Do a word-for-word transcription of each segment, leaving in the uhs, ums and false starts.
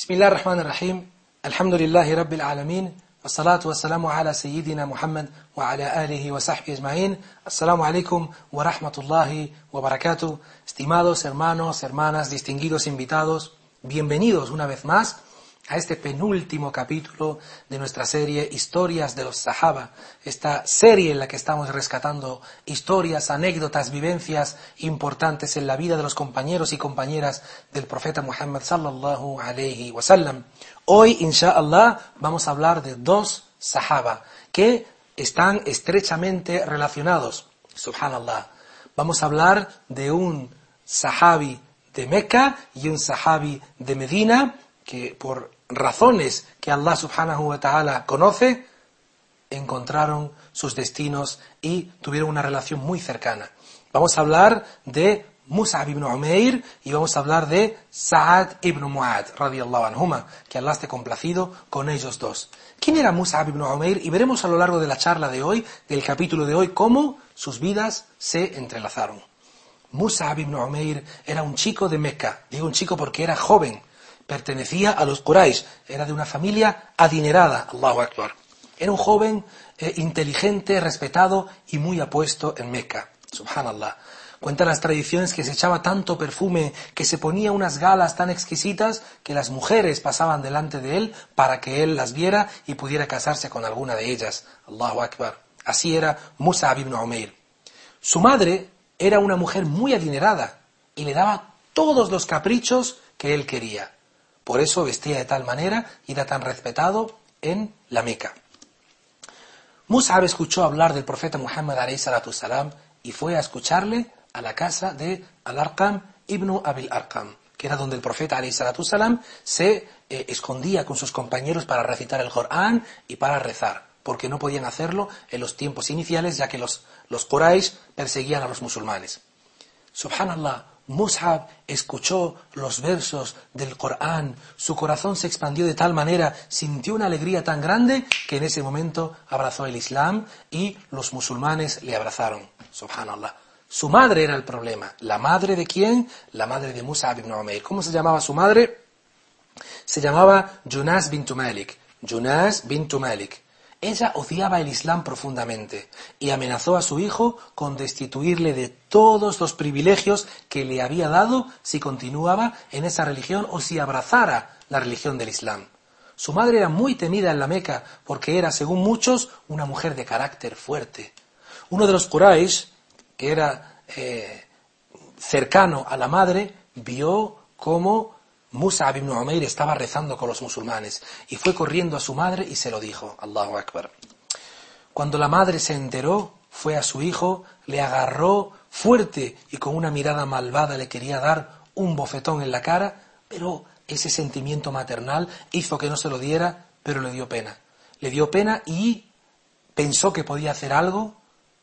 بسم الله الرحمن الرحيم الحمد لله رب العالمين والصلاة والسلام على سيدنا محمد وعلى آله وصحبه أجمعين. Assalamu alaikum wa rahmatullahi wa barakatuh. Estimados hermanos, hermanas, distinguidos invitados, bienvenidos una vez más a este penúltimo capítulo de nuestra serie Historias de los Sahaba, esta serie en la que estamos rescatando historias, anécdotas, vivencias importantes en la vida de los compañeros y compañeras del profeta Muhammad sallallahu alayhi wa sallam. Hoy, inshallah, vamos a hablar de dos Sahaba que están estrechamente relacionados. Subhanallah. Vamos a hablar de un Sahabi de Meca y un Sahabi de Medina, que por razones que Allah subhanahu wa ta'ala conoce, encontraron sus destinos y tuvieron una relación muy cercana. Vamos a hablar de Mus'ab ibn Umair y vamos a hablar de Sa'ad ibn Mu'ad, radiyallahu anhuma, que Allah esté complacido con ellos dos. ¿Quién era Mus'ab ibn Umair? Y veremos a lo largo de la charla de hoy, del capítulo de hoy, cómo sus vidas se entrelazaron. Mus'ab ibn Umair era un chico de Meca. Digo un chico porque era joven. Pertenecía a los Quraysh, era de una familia adinerada, Allahu Akbar. Era un joven eh, inteligente, respetado y muy apuesto en Meca, subhanallah. Cuentan las tradiciones que se echaba tanto perfume, que se ponía unas galas tan exquisitas que las mujeres pasaban delante de él para que él las viera y pudiera casarse con alguna de ellas, Allahu Akbar. Así era Mus'ab ibn Umair. Su madre era una mujer muy adinerada y le daba todos los caprichos que él quería. Por eso vestía de tal manera y era tan respetado en la Meca. Mus'ab escuchó hablar del profeta Muhammad alayhi salatu salam y fue a escucharle a la casa de Al-Arqam ibn Abil Arqam, que era donde el profeta alayhi salatu salam se eh, escondía con sus compañeros para recitar el Corán y para rezar, porque no podían hacerlo en los tiempos iniciales, ya que los, los Quraysh perseguían a los musulmanes. Subhanallah, Mus'ab escuchó los versos del Corán, su corazón se expandió de tal manera, sintió una alegría tan grande que en ese momento abrazó el Islam y los musulmanes le abrazaron. Subhanallah. Su madre era el problema. ¿La madre de quién? La madre de Mus'ab ibn Umair. ¿Cómo se llamaba su madre? Se llamaba Junas bint Malik. Junas bint Malik. Ella odiaba el Islam profundamente y amenazó a su hijo con destituirle de todos los privilegios que le había dado si continuaba en esa religión o si abrazara la religión del Islam. Su madre era muy temida en la Meca porque era, según muchos, una mujer de carácter fuerte. Uno de los Quraysh, que era eh, cercano a la madre, vio cómo Mus'ab ibn Umair estaba rezando con los musulmanes y fue corriendo a su madre y se lo dijo. Allahu Akbar. Cuando la madre se enteró, fue a su hijo, le agarró fuerte y con una mirada malvada le quería dar un bofetón en la cara, pero ese sentimiento maternal hizo que no se lo diera, pero le dio pena. Le dio pena y pensó que podía hacer algo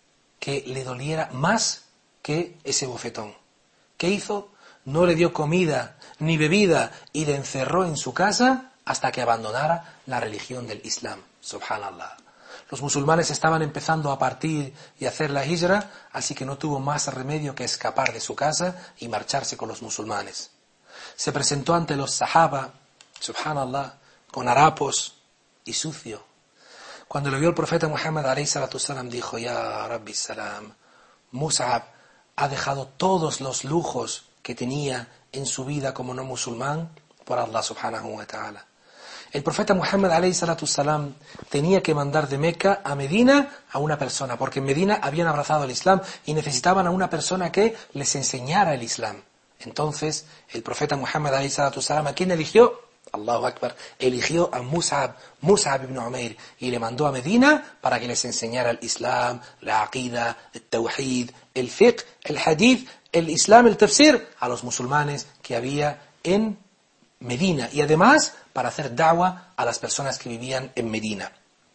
que le doliera más que ese bofetón. ¿Qué hizo? No le dio comida ni bebida y le encerró en su casa hasta que abandonara la religión del Islam. Subhanallah. Los musulmanes estaban empezando a partir y a hacer la hijra, así que no tuvo más remedio que escapar de su casa y marcharse con los musulmanes. Se presentó ante los sahaba, subhanallah, con harapos y sucio. Cuando lo vio el profeta Muhammad alayhi salatu salam dijo: Ya Rabbi salam, Mus'ab ha dejado todos los lujos que tenía en su vida como no musulmán por Allah subhanahu wa ta'ala. El profeta Muhammad alayhi salatu salam tenía que mandar de Meca a Medina a una persona, porque en Medina habían abrazado el Islam y necesitaban a una persona que les enseñara el Islam. Entonces el profeta Muhammad alayhi salatu salam, ¿a quién eligió? Allahu Akbar, eligió a Mus'ab, Mus'ab ibn Umair, y le mandó a Medina para que les enseñara el Islam, la aqida, el tawhid, el fiqh, el hadith, el Islam, el tafsir, a los musulmanes que había en Medina, y además para hacer da'wa a las personas que vivían en Medina.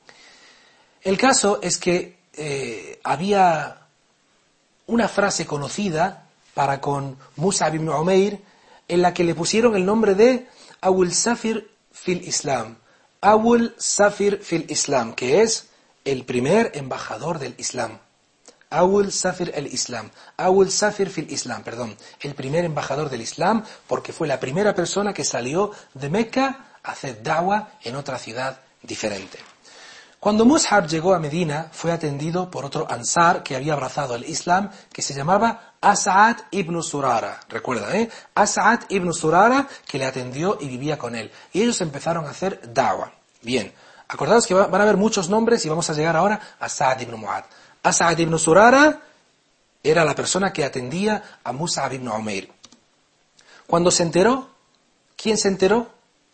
El caso es que eh, había una frase conocida para con Mus'ab ibn Umair en la que le pusieron el nombre de Awul Safir fil Islam, Awul Safir fil Islam, que es el primer embajador del Islam. Awul Safir el-Islam. Awul Safir fil Islam, perdón. El primer embajador del Islam, porque fue la primera persona que salió de Meca a hacer da'wah en otra ciudad diferente. Cuando Mus'ab llegó a Medina, fue atendido por otro ansar que había abrazado el Islam, que se llamaba As'ad ibn Surara. Recuerda, ¿eh? As'ad ibn Surara, que le atendió y vivía con él. Y ellos empezaron a hacer da'wah. Bien, acordaos que van a haber muchos nombres y vamos a llegar ahora a Sa'ad ibn Mu'adh. As'ad ibn Surara era la persona que atendía a Mus'ab ibn Umair. Cuando se enteró, ¿quién se enteró?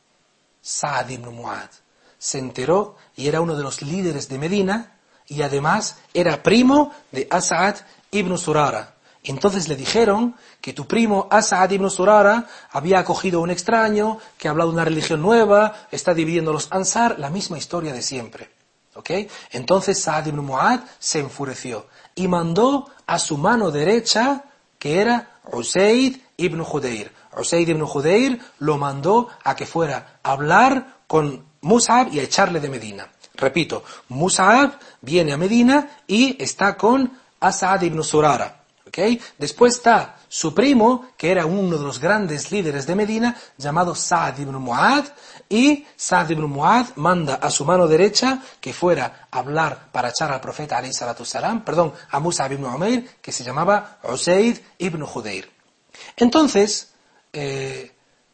Sa'ad ibn Mu'adh. Se enteró y era uno de los líderes de Medina y además era primo de As'ad ibn Surara. Entonces le dijeron que tu primo As'ad ibn Surara había acogido a un extraño, que ha hablado de una religión nueva, está dividiendo los ansar, la misma historia de siempre. ¿Ok? Entonces Sa'ad ibn Mu'adh se enfureció y mandó a su mano derecha, que era Usayd ibn Hudayr. Usayd ibn Hudayr lo mandó a que fuera a hablar con Mus'ab y a echarle de Medina. Repito, Mus'ab viene a Medina y está con As'ad ibn Surara. ¿Okay? Después está su primo, que era uno de los grandes líderes de Medina, llamado Sa'ad ibn Mu'adh, y Sa'ad ibn Mu'adh manda a su mano derecha que fuera a hablar para echar al profeta alayhi salatu salam, perdón, a Mus'ab ibn Umair, que se llamaba Usayd ibn Hudayr. Entonces, eh,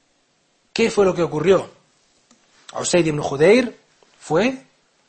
¿qué fue lo que ocurrió? Usayd ibn Hudayr fue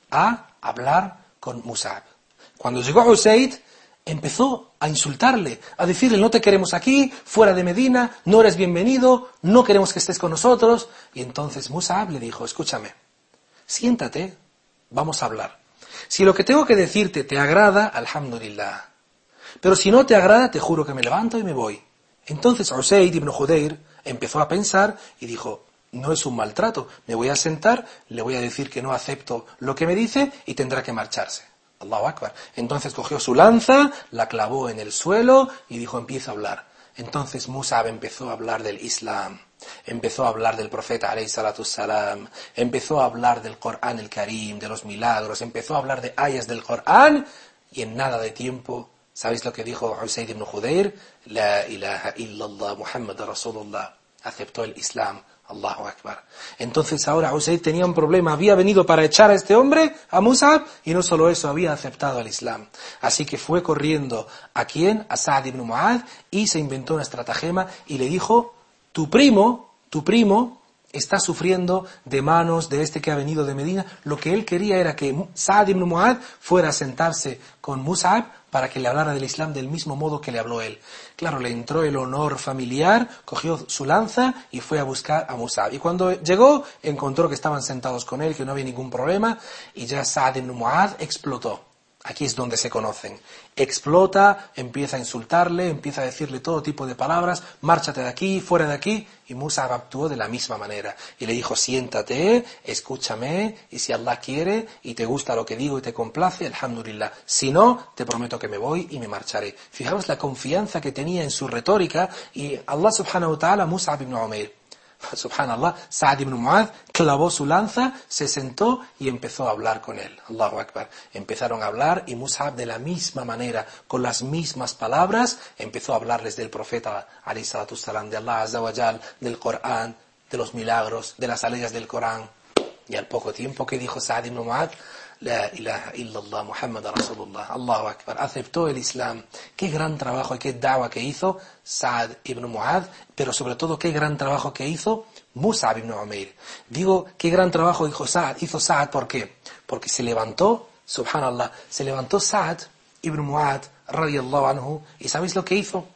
a hablar con Mus'ab. Cuando llegó Usayd, empezó a insultarle, a decirle, no te queremos aquí, fuera de Medina, no eres bienvenido, no queremos que estés con nosotros. Y entonces Mus'ab le dijo, escúchame, siéntate, vamos a hablar. Si lo que tengo que decirte te agrada, alhamdulillah. Pero si no te agrada, te juro que me levanto y me voy. Entonces Usayd ibn Hudayr empezó a pensar y dijo, no es un maltrato, me voy a sentar, le voy a decir que no acepto lo que me dice y tendrá que marcharse. Allahu Akbar. Entonces cogió su lanza, la clavó en el suelo y dijo, empieza a hablar. Entonces Mus'ab empezó a hablar del Islam, empezó a hablar del profeta alayhi salatu salam, empezó a hablar del Corán el Karim, de los milagros, empezó a hablar de ayas del Corán y en nada de tiempo, ¿sabéis lo que dijo Usayd ibn Hudayr? La ilaha illallah Muhammad Rasulullah. Aceptó el Islam. Allahu Akbar. Entonces ahora Usayd tenía un problema, había venido para echar a este hombre, a Mus'ab, y no solo eso, había aceptado el Islam. Así que fue corriendo, ¿a quién? A Sa'ad ibn Mu'adh, y se inventó una estratagema y le dijo, tu primo, tu primo está sufriendo de manos de este que ha venido de Medina. Lo que él quería era que Sa'ad ibn Mu'adh fuera a sentarse con Mus'ab para que le hablara del Islam del mismo modo que le habló él. Claro, le entró el honor familiar, cogió su lanza y fue a buscar a Mus'ab. Y cuando llegó, encontró que estaban sentados con él, que no había ningún problema, y ya Sa'ad ibn Mu'adh explotó. Aquí es donde se conocen. Explota, empieza a insultarle, empieza a decirle todo tipo de palabras, márchate de aquí, fuera de aquí, y Mus'ab actuó de la misma manera. Y le dijo, siéntate, escúchame, y si Allah quiere, y te gusta lo que digo y te complace, alhamdulillah. Si no, te prometo que me voy y me marcharé. Fijaos la confianza que tenía en su retórica, y Allah subhanahu wa ta'ala, Mus'ab ibn Umair. Subhanallah, Sa'ad ibn Mu'adh clavó su lanza, se sentó y empezó a hablar con él. Allahu Akbar. Empezaron a hablar y Mus'ab de la misma manera, con las mismas palabras, empezó a hablarles del profeta, alayhi salatu salam, de Allah azza wa jal, del Corán, de los milagros, de las aleyas del Corán. Y al poco tiempo que dijo Sa'ad ibn Mu'adh, la ilaha illallah Muhammad Rasulullah, Allahu Akbar, aceptó el Islam. Qué gran trabajo y qué da'wah que hizo Sa'ad ibn Mu'adh, pero sobre todo qué gran trabajo que hizo Mus'ab ibn Umair. Digo, qué gran trabajo hizo Sa'ad, hizo Sa'ad, ¿por qué? Porque se levantó, subhanallah, se levantó Sa'ad ibn Mu'adh, radiyallahu anhu, y ¿sabéis lo que hizo?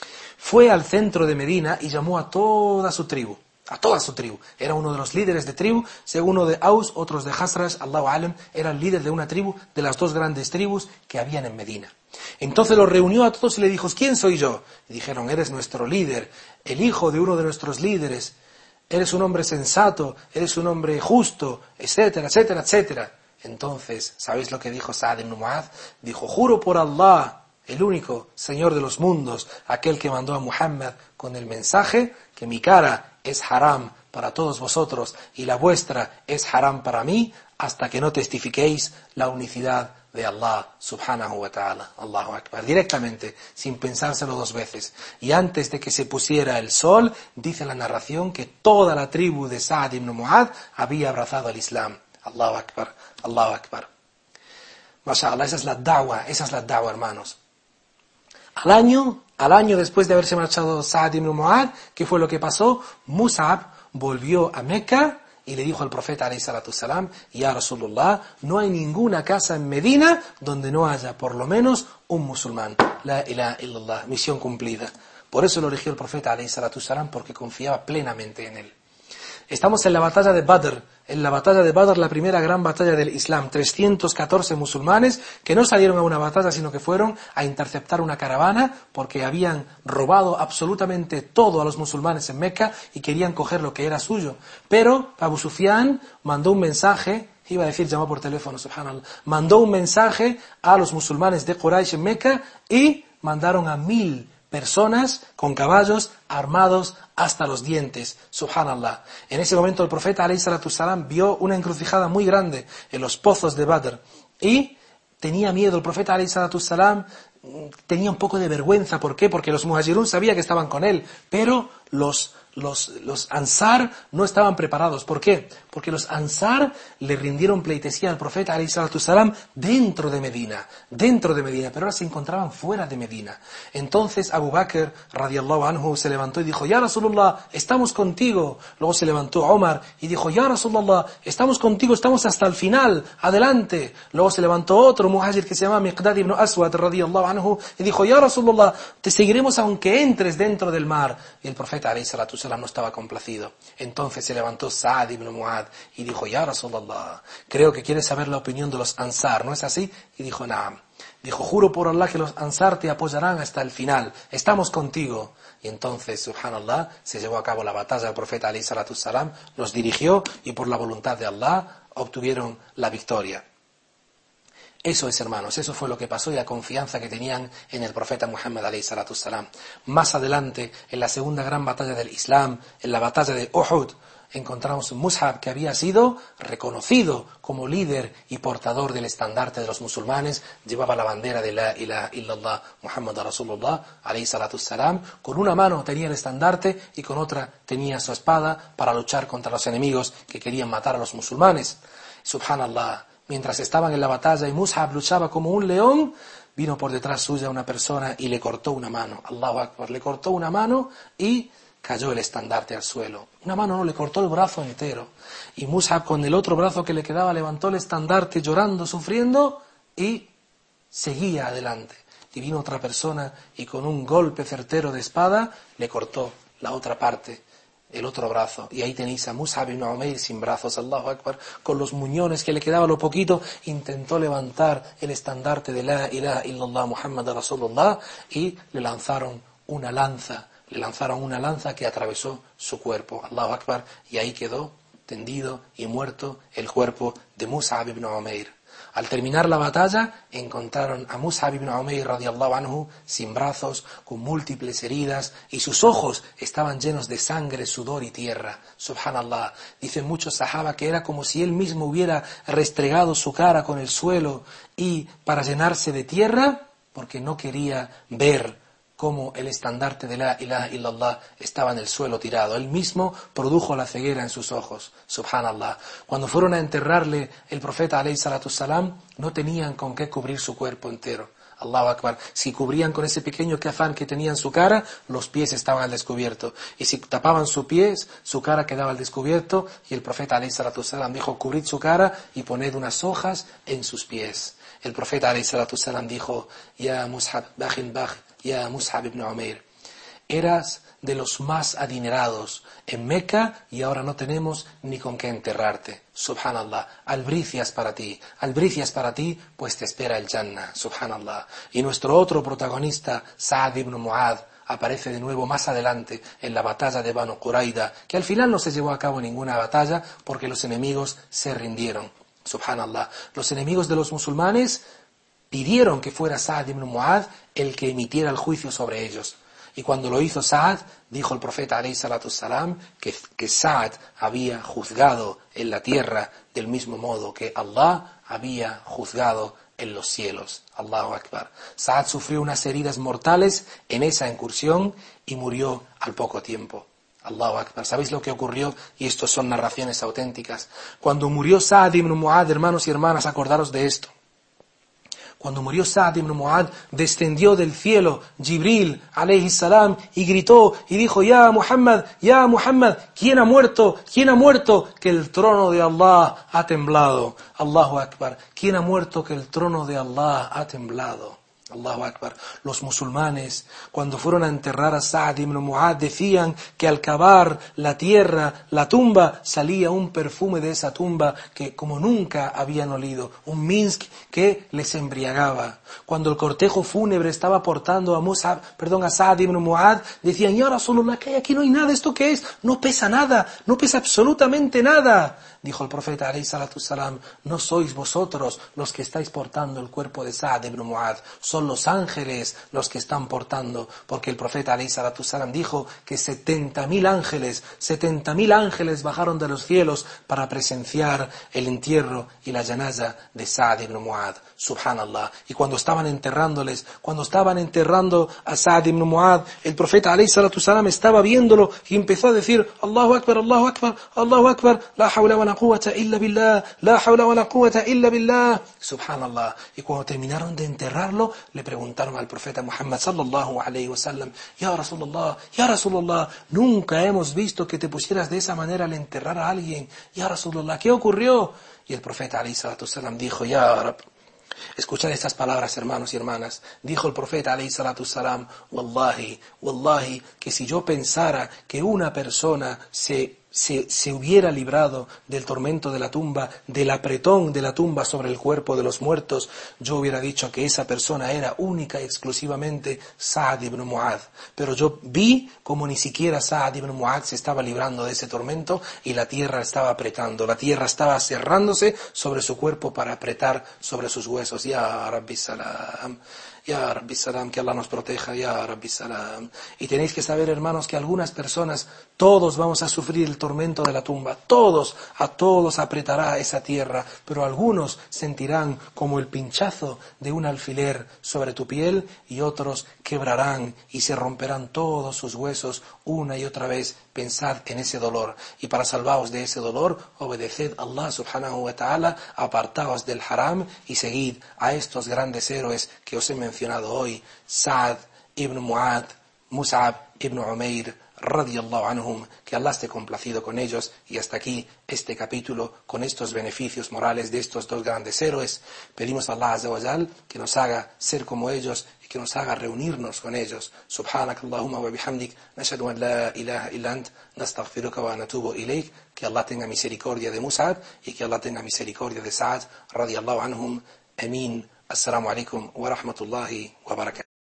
Fue al centro de Medina y llamó a toda su tribu. A toda su tribu. Era uno de los líderes de tribu, según uno de Aus, otros de Hazraj, Allahu Alam, era el líder de una tribu, de las dos grandes tribus que habían en Medina. Entonces los reunió a todos y le dijo, ¿quién soy yo? Y dijeron, eres nuestro líder, el hijo de uno de nuestros líderes, eres un hombre sensato, eres un hombre justo, etcétera, etcétera, etcétera. Entonces, ¿sabéis lo que dijo Sa'ad ibn Mu'adh? Dijo, juro por Allah, el único Señor de los mundos, aquel que mandó a Muhammad con el mensaje, que mi cara es haram para todos vosotros y la vuestra es haram para mí, hasta que no testifiquéis la unicidad de Allah subhanahu wa ta'ala. Allahu Akbar. Directamente, sin pensárselo dos veces. Y antes de que se pusiera el sol, dice la narración que toda la tribu de Sa'd ibn Mu'adh había abrazado al Islam. Allahu Akbar. Allahu Akbar. MashaAllah, esa es la da'wa, esa es la da'wa, hermanos. Al año, al año después de haberse marchado Sa'd ibn Mu'adh, ¿qué fue lo que pasó? Mus'ab volvió a Meca y le dijo al profeta alayhi salatu salam: Ya Rasulullah, no hay ninguna casa en Medina donde no haya por lo menos un musulmán. La ilaha illallah, misión cumplida. Por eso lo eligió el profeta alayhi salatu salam, porque confiaba plenamente en él. Estamos en la batalla de Badr, en la batalla de Badr, la primera gran batalla del Islam. trescientos catorce musulmanes que no salieron a una batalla, sino que fueron a interceptar una caravana porque habían robado absolutamente todo a los musulmanes en Meca y querían coger lo que era suyo. Pero Abu Sufyan mandó un mensaje, iba a decir llamó por teléfono, subhanallah, mandó un mensaje a los musulmanes de Quraysh en Meca y mandaron a mil personas con caballos armados hasta los dientes, subhanallah. En ese momento el profeta alayhi salatu salam vio una encrucijada muy grande en los pozos de Badr y tenía miedo. El profeta alayhi salatu salam tenía un poco de vergüenza. ¿Por qué? Porque los muhajirun sabían que estaban con él, pero los Los, los ansar no estaban preparados. ¿Por qué? Porque los ansar le rindieron pleitesía al profeta alayhi salatu salam dentro de Medina, dentro de Medina, pero ahora se encontraban fuera de Medina. Entonces Abu Bakr radiyallahu anhu se levantó y dijo: Ya Rasulullah, estamos contigo. Luego se levantó Omar y dijo: Ya Rasulullah, estamos contigo, estamos hasta el final, adelante. Luego se levantó otro muhajir que se llama Miqdad ibn Aswad radiyallahu anhu y dijo: Ya Rasulullah, te seguiremos aunque entres dentro del mar. Y el profeta alayhi salatu salam no estaba complacido. Entonces se levantó Sa'd ibn Mu'adh y dijo: Ya Rasulullah, creo que quieres saber la opinión de los Ansar, ¿no es así? Y dijo: Naam. Dijo: juro por Allah que los Ansar te apoyarán hasta el final, estamos contigo. Y entonces, subhanallah, se llevó a cabo la batalla del profeta alayhi salatu salam, los dirigió y por la voluntad de Allah obtuvieron la victoria. Eso es, hermanos, eso fue lo que pasó y la confianza que tenían en el profeta Muhammad alayhi salatu salam. Más adelante, en la segunda gran batalla del Islam, en la batalla de Uhud, encontramos un Mus'ab que había sido reconocido como líder y portador del estandarte de los musulmanes. Llevaba la bandera de la ilaha illallah Muhammad Rasulullah alayhi salatu salam. Con una mano tenía el estandarte y con otra tenía su espada para luchar contra los enemigos que querían matar a los musulmanes. Subhanallah. Mientras estaban en la batalla y Mus'ab luchaba como un león, vino por detrás suya una persona y le cortó una mano. Allahu Akbar, le cortó una mano y cayó el estandarte al suelo. Una mano no, le cortó el brazo entero. Y Mus'ab con el otro brazo que le quedaba levantó el estandarte llorando, sufriendo y seguía adelante. Y vino otra persona y con un golpe certero de espada le cortó la otra parte, el otro brazo, y ahí tenéis a Mus'ab ibn Umayr sin brazos, Allahu Akbar, con los muñones que le quedaba lo poquito, intentó levantar el estandarte de la ilaha illallah Muhammad Rasulullah y le lanzaron una lanza, le lanzaron una lanza que atravesó su cuerpo, Allahu Akbar, y ahí quedó tendido y muerto el cuerpo de Mus'ab ibn Umayr. Al terminar la batalla, encontraron a Mus'ab ibn Umayr radiyallahu anhu sin brazos, con múltiples heridas, y sus ojos estaban llenos de sangre, sudor y tierra. Subhanallah. Dicen muchos sahaba que era como si él mismo hubiera restregado su cara con el suelo y para llenarse de tierra, porque no quería ver cómo el estandarte de la ilaha illallah estaba en el suelo tirado. Él mismo produjo la ceguera en sus ojos. Subhanallah. Cuando fueron a enterrarle el profeta alayhi salatu salam, no tenían con qué cubrir su cuerpo entero. Allahu Akbar. Si cubrían con ese pequeño kafán que tenía en su cara, los pies estaban al descubierto. Y si tapaban sus pies, su cara quedaba al descubierto. Y el profeta alayhi salatu salam dijo: cubrid su cara y poned unas hojas en sus pies. El profeta alayhi salatu salam dijo: Ya Mus'ab, bajin baj, ya Mus'ab ibn Umayr, eras de los más adinerados en Meca y ahora no tenemos ni con qué enterrarte. Subhanallah. Albricias para ti, albricias para ti, pues te espera el Jannah. Subhanallah. Y nuestro otro protagonista, Sa'd ibn Mu'adh, aparece de nuevo más adelante en la batalla de Banu Qurayda, que al final no se llevó a cabo ninguna batalla porque los enemigos se rindieron. Subhanallah. Los enemigos de los musulmanes pidieron que fuera Sa'd ibn Mu'adh el que emitiera el juicio sobre ellos. Y cuando lo hizo Sa'd, dijo el profeta alayhi salatu salam que, que Sa'd había juzgado en la tierra del mismo modo que Allah había juzgado en los cielos. Allahu Akbar. Sa'd sufrió unas heridas mortales en esa incursión y murió al poco tiempo. Allahu Akbar. ¿Sabéis lo que ocurrió? Y estos son narraciones auténticas. Cuando murió Sa'd ibn Mu'adh, hermanos y hermanas, acordaros de esto. Cuando murió Sa'd ibn Mu'adh, descendió del cielo Jibril alayhi salam y gritó y dijo: Ya Muhammad, ya Muhammad, ¿quién ha muerto? ¿Quién ha muerto? Que el trono de Allah ha temblado. Allahu Akbar. ¿Quién ha muerto? Que el trono de Allah ha temblado. Allahu Akbar. Los musulmanes, cuando fueron a enterrar a Sa'd ibn Mu'adh, decían que al cavar la tierra, la tumba, salía un perfume de esa tumba que como nunca habían olido, un misk que les embriagaba. Cuando el cortejo fúnebre estaba portando a Mus'ab, perdón, a Sa'd ibn Mu'adh, decían: Ya Rasulullah, ¿qué hay aquí? No hay nada, ¿esto qué es? No pesa nada, no pesa absolutamente nada. Dijo el profeta alayhi salatu salam: no sois vosotros los que estáis portando el cuerpo de Sa'd ibn Mu'adh, son los ángeles los que están portando, porque el profeta alayhi salatu salam dijo que setenta mil ángeles, setenta mil ángeles bajaron de los cielos para presenciar el entierro y la janaza de Sa'd ibn Mu'adh. Subhanallah. Y cuando estaban enterrándoles, cuando estaban enterrando a Sa'd ibn Mu'adh, el profeta alayhi salatu salam estaba viéndolo y empezó a decir: Allahu Akbar, Allahu Akbar, Allahu Akbar, la hawla wa la quwwata illa billah, la hawla wa la quwwata illa billah. Subhanallah. Y cuando terminaron de enterrarlo, le preguntaron al profeta Muhammad sallallahu alayhi wa sallam: Ya Rasulullah, Ya Rasulullah, nunca hemos visto que te pusieras de esa manera al enterrar a alguien. Ya Rasulullah, ¿qué ocurrió? Y el profeta alayhi salatu salam dijo: Ya Rab, escuchad estas palabras, hermanos y hermanas. Dijo el profeta alayhi salatu salam: Wallahi, Wallahi, que si yo pensara que una persona se, se, se hubiera librado del tormento de la tumba, del apretón de la tumba sobre el cuerpo de los muertos, yo hubiera dicho que esa persona era única y exclusivamente Sa'd ibn Mu'adh. Pero yo vi como ni siquiera Sa'd ibn Mu'adh se estaba librando de ese tormento y la tierra estaba apretando, la tierra estaba cerrándose sobre su cuerpo para apretar sobre sus huesos. Ya Rabbi Salam, Ya Rabbi Salam, que Allah nos proteja, Ya Rabbi Salam. Y tenéis que saber, hermanos, que algunas personas, todos vamos a sufrir el tormento de la tumba, todos, a todos apretará esa tierra, pero algunos sentirán como el pinchazo de un alfiler sobre tu piel y otros quebrarán y se romperán todos sus huesos una y otra vez. Pensad en ese dolor y para salvaros de ese dolor, obedeced a Allah subhanahu wa ta'ala, apartaos del haram y seguid a estos grandes héroes que os he mencionado hoy: Sa'd ibn Mu'adh, Mus'ab ibn Umair, radiyallahu anhum, que Allah esté complacido con ellos. Y hasta aquí este capítulo con estos beneficios morales de estos dos grandes héroes. Pedimos a Allah azza wa jal que nos haga ser como ellos y que nos haga reunirnos con ellos. Subhanakallahumma wa bihamdik, nashhadu an la ilaha illa ant, nastaghfiruka wa natubu ilayk. Que Allah tenga misericordia de Mus'ab y que Allah tenga misericordia de Sa'd, radiyallahu anhum. Ameen. Assalamu alaikum wa rahmatullahi wa barakatuh.